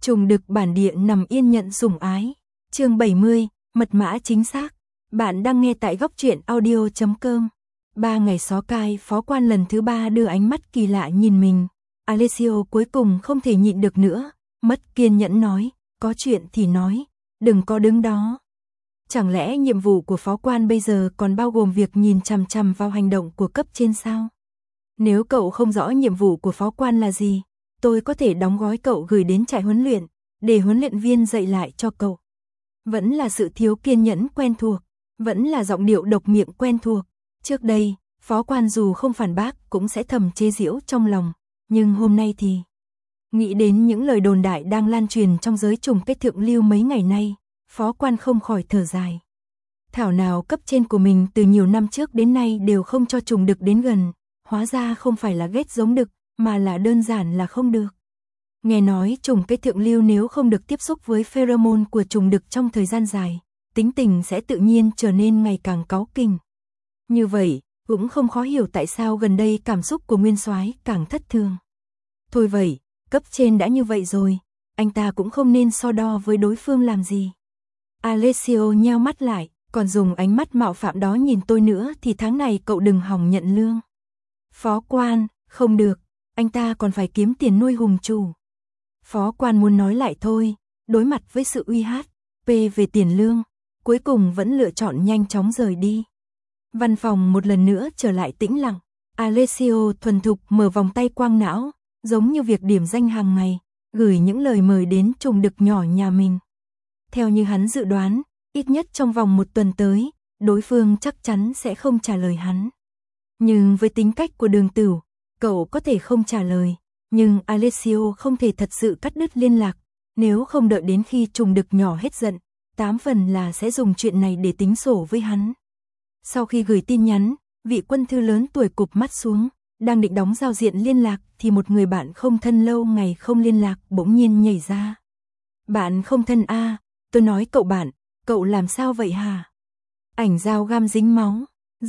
Trùng đực bản địa nằm yên nhận sủng ái. Chương 70, mật mã chính xác. Bạn đang nghe tại góc truyện audio.com. 3 ngày xó cai, phó quan lần thứ 3 đưa ánh mắt kỳ lạ nhìn mình. Alessio cuối cùng không thể nhịn được nữa, mất kiên nhẫn nói, có chuyện thì nói, đừng có đứng đó. Chẳng lẽ nhiệm vụ của phó quan bây giờ còn bao gồm việc nhìn chằm chằm vào hành động của cấp trên sao? Nếu cậu không rõ nhiệm vụ của phó quan là gì, tôi có thể đóng gói cậu gửi đến trại huấn luyện, để huấn luyện viên dạy lại cho cậu. Vẫn là sự thiếu kiên nhẫn quen thuộc, vẫn là giọng điệu độc miệng quen thuộc. Trước đây, phó quan dù không phản bác cũng sẽ thầm chế giễu trong lòng, nhưng hôm nay thì... Nghĩ đến những lời đồn đại đang lan truyền trong giới trùng kết thượng lưu mấy ngày nay, phó quan không khỏi thở dài. Thảo nào cấp trên của mình từ nhiều năm trước đến nay đều không cho trùng đực đến gần, hóa ra không phải là ghét giống đực, mà là đơn giản là không được. Nghe nói trùng kết thượng lưu nếu không được tiếp xúc với pheromone của trùng đực trong thời gian dài, tính tình sẽ tự nhiên trở nên ngày càng cáu kỉnh. Như vậy, cũng không khó hiểu tại sao gần đây cảm xúc của Nguyên Soái càng thất thường. Thôi vậy, cấp trên đã như vậy rồi, anh ta cũng không nên so đo với đối phương làm gì. Alessio nheo mắt lại, còn dùng ánh mắt mạo phạm đó nhìn tôi nữa thì tháng này cậu đừng hòng nhận lương. Phó quan, không được, anh ta còn phải kiếm tiền nuôi hùng chủ. Phó quan muốn nói lại thôi, đối mặt với sự uy hát, về tiền lương, cuối cùng vẫn lựa chọn nhanh chóng rời đi. Văn phòng một lần nữa trở lại tĩnh lặng, Alessio thuần thục mở vòng tay quang não, giống như việc điểm danh hàng ngày, gửi những lời mời đến trùng đực nhỏ nhà mình. Theo như hắn dự đoán, ít nhất trong vòng 1 tuần tới, đối phương chắc chắn sẽ không trả lời hắn. Nhưng với tính cách của Đường Tửu, cậu có thể không trả lời, nhưng Alessio không thể thật sự cắt đứt liên lạc, nếu không đợi đến khi trùng đực nhỏ hết giận, 8 phần là sẽ dùng chuyện này để tính sổ với hắn. Sau khi gửi tin nhắn, vị quân thư lớn tuổi cụp mắt xuống, đang định đóng giao diện liên lạc thì một người bạn không thân lâu ngày không liên lạc bỗng nhiên nhảy ra. Bạn không thân à, tôi nói cậu bạn, cậu làm sao vậy hả? Ảnh dao găm dính máu,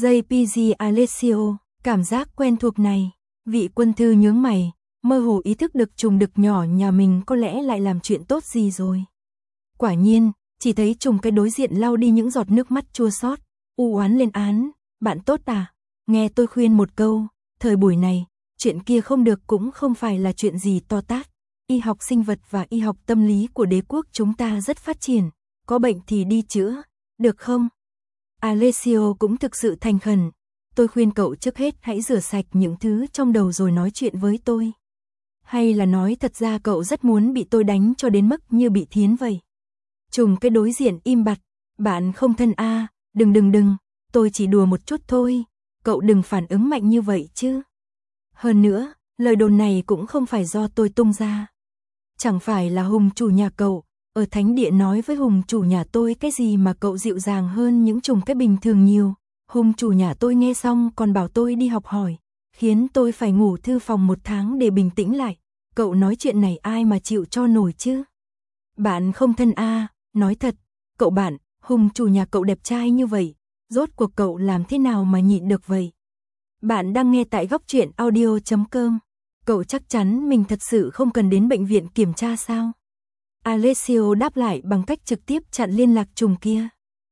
JPG Alessio, cảm giác quen thuộc này, vị quân thư nhướng mày, mơ hồ ý thức được trùng đực nhỏ nhà mình có lẽ lại làm chuyện tốt gì rồi. Quả nhiên, chỉ thấy trùng cái đối diện lau đi những giọt nước mắt chua xót, u oán lên án, bạn tốt à, nghe tôi khuyên một câu, thời buổi này, chuyện kia không được cũng không phải là chuyện gì to tát. Y học sinh vật và y học tâm lý của đế quốc chúng ta rất phát triển, có bệnh thì đi chữa, được không? Alessio cũng thực sự thành khẩn, tôi khuyên cậu trước hết hãy rửa sạch những thứ trong đầu rồi nói chuyện với tôi. Hay là nói thật ra cậu rất muốn bị tôi đánh cho đến mức như bị thiến vậy. Trùng cái đối diện im bặt, bạn không thân à, đừng, tôi chỉ đùa một chút thôi, cậu đừng phản ứng mạnh như vậy chứ. Hơn nữa, lời đồn này cũng không phải do tôi tung ra. Chẳng phải là hùng chủ nhà cậu, ở thánh địa nói với hùng chủ nhà tôi cái gì mà cậu dịu dàng hơn những trùng cái bình thường nhiều. Hùng chủ nhà tôi nghe xong còn bảo tôi đi học hỏi, khiến tôi phải ngủ thư phòng 1 tháng để bình tĩnh lại. Cậu nói chuyện này ai mà chịu cho nổi chứ? Bạn không thân à, nói thật, cậu bạn, hùng chủ nhà cậu đẹp trai như vậy, rốt cuộc cậu làm thế nào mà nhịn được vậy? Bạn đang nghe tại góc truyện audio.com. Cậu chắc chắn mình thật sự không cần đến bệnh viện kiểm tra sao? Alessio đáp lại bằng cách trực tiếp chặn liên lạc trùng kia.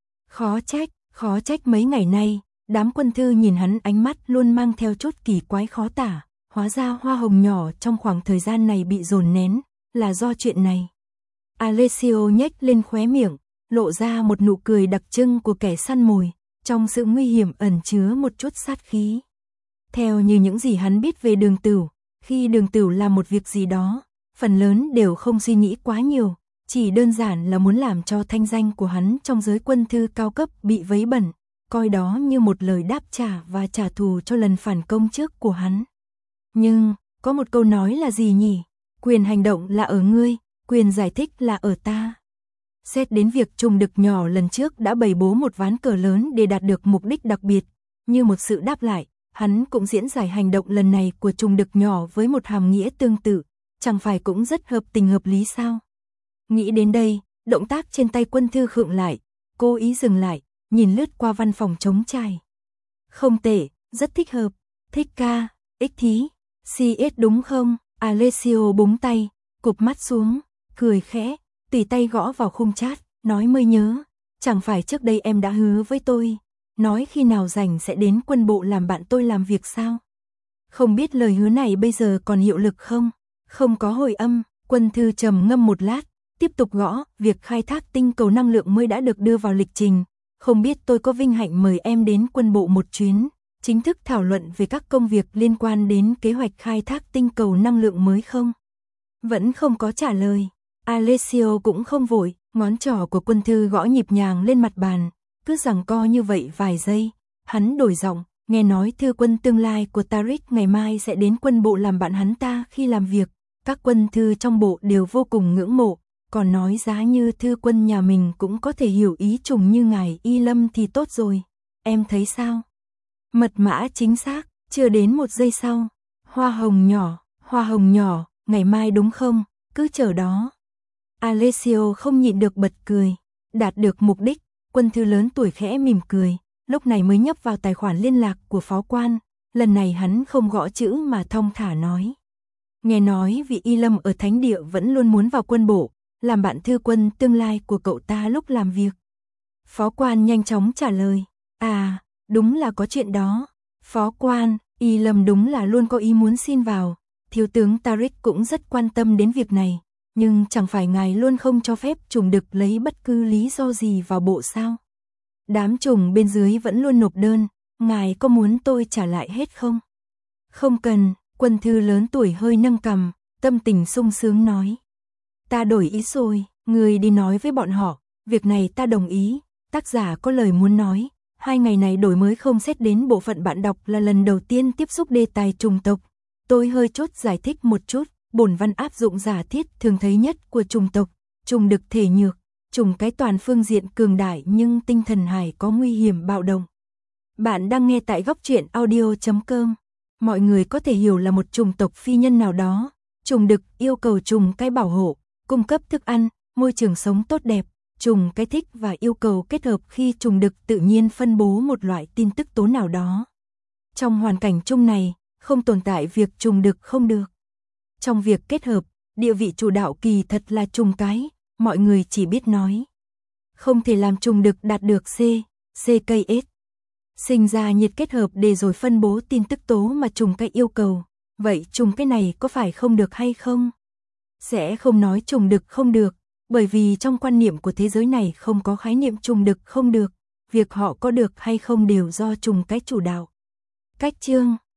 Khó trách mấy ngày nay, đám quân thư nhìn hắn ánh mắt luôn mang theo chút kỳ quái khó tả, hóa ra hoa hồng nhỏ trong khoảng thời gian này bị dồn nén, là do chuyện này. Alessio nhếch lên khóe miệng, lộ ra một nụ cười đặc trưng của kẻ săn mồi, trong sự nguy hiểm ẩn chứa một chút sát khí. Theo như những gì hắn biết về Đường Tửu, khi Đường Tửu làm một việc gì đó, phần lớn đều không suy nghĩ quá nhiều, chỉ đơn giản là muốn làm cho thanh danh của hắn trong giới quân thư cao cấp bị vấy bẩn, coi đó như một lời đáp trả và trả thù cho lần phản công trước của hắn. Nhưng, có một câu nói là gì nhỉ? Quyền hành động là ở ngươi, quyền giải thích là ở ta. Xét đến việc trùng đực nhỏ lần trước đã bày bố một ván cờ lớn để đạt được mục đích đặc biệt, như một sự đáp lại, hắn cũng diễn giải hành động lần này của trùng đực nhỏ với một hàm nghĩa tương tự, chẳng phải cũng rất hợp tình hợp lý sao? Nghĩ đến đây, động tác trên tay quân thư khựng lại, cố ý dừng lại, nhìn lướt qua văn phòng trống trải. Không tệ, rất thích hợp, thích ca, ích thí, CS đúng không? Alessio búng tay, cụp mắt xuống, cười khẽ, tùy tay gõ vào khung chat, nói mới nhớ, chẳng phải trước đây em đã hứa với tôi, nói khi nào rảnh sẽ đến quân bộ làm bạn tôi làm việc sao? Không biết lời hứa này bây giờ còn hiệu lực không? Không có hồi âm, Quân Thư trầm ngâm một lát, tiếp tục gõ, việc khai thác tinh cầu năng lượng mới đã được đưa vào lịch trình, không biết tôi có vinh hạnh mời em đến quân bộ một chuyến, chính thức thảo luận về các công việc liên quan đến kế hoạch khai thác tinh cầu năng lượng mới không? Vẫn không có trả lời, Alessio cũng không vội, ngón trỏ của Quân Thư gõ nhịp nhàng lên mặt bàn, cứ giằng co như vậy vài giây, hắn đổi giọng, nghe nói thư quân tương lai của Tariq ngày mai sẽ đến quân bộ làm bạn hắn ta khi làm việc, các quân thư trong bộ đều vô cùng ngưỡng mộ, còn nói giá như thư quân nhà mình cũng có thể hiểu ý trùng như ngài Y Lâm thì tốt rồi, em thấy sao? Mật mã chính xác, chưa đến một giây sau, hoa hồng nhỏ, ngày mai đúng không, cứ chờ đó. Alessio không nhịn được bật cười, đạt được mục đích, Quân Thư lớn tuổi khẽ mỉm cười, lúc này mới nhấp vào tài khoản liên lạc của phó quan, lần này hắn không gõ chữ mà thong thả nói. Nghe nói vị Y Lâm ở Thánh Địa vẫn luôn muốn vào quân bộ, làm bạn thư quân tương lai của cậu ta lúc làm việc. Phó quan nhanh chóng trả lời, đúng là có chuyện đó. Phó quan, Y Lâm đúng là luôn có ý muốn xin vào, thiếu tướng Tariq cũng rất quan tâm đến việc này, nhưng chẳng phải ngài luôn không cho phép trùng đực lấy bất cứ lý do gì vào bộ sao? Đám trùng bên dưới vẫn luôn nộp đơn, ngài có muốn tôi trả lại hết không? Không cần, Quân Thư lớn tuổi hơi nâng cằm, tâm tình sung sướng nói. Ta đổi ý rồi, người đi nói với bọn họ, việc này ta đồng ý, tác giả có lời muốn nói. 2 ngày này đổi mới không xét đến bộ phận bạn đọc là lần đầu tiên tiếp xúc đề tài trùng tộc. Tôi hơi chốt giải thích một chút, bổn văn áp dụng giả thiết thường thấy nhất của trùng tộc, trùng đực thể nhược, trùng cái toàn phương diện cường đại nhưng tinh thần hải có nguy hiểm bạo động. Bạn đang nghe tại góc truyện audio.com. Mọi người có thể hiểu là một trùng tộc phi nhân nào đó, trùng đực yêu cầu trùng cái bảo hộ, cung cấp thức ăn, môi trường sống tốt đẹp, trùng cái thích và yêu cầu kết hợp khi trùng đực tự nhiên phân bố một loại tin tức tố nào đó. Trong hoàn cảnh chung này, không tồn tại việc trùng đực không được. Trong việc kết hợp, địa vị chủ đạo kỳ thật là trùng cái, mọi người chỉ biết nói. Không thể làm trùng đực đạt được CKS. Sinh ra nhiệt kết hợp để rồi phân bố tin tức tố mà trùng cái yêu cầu. Vậy trùng cái này có phải không được hay không? Sẽ không nói trùng đực không được, bởi vì trong quan niệm của thế giới này không có khái niệm trùng đực không được, việc họ có được hay không đều do trùng cái chủ đạo. Cách chương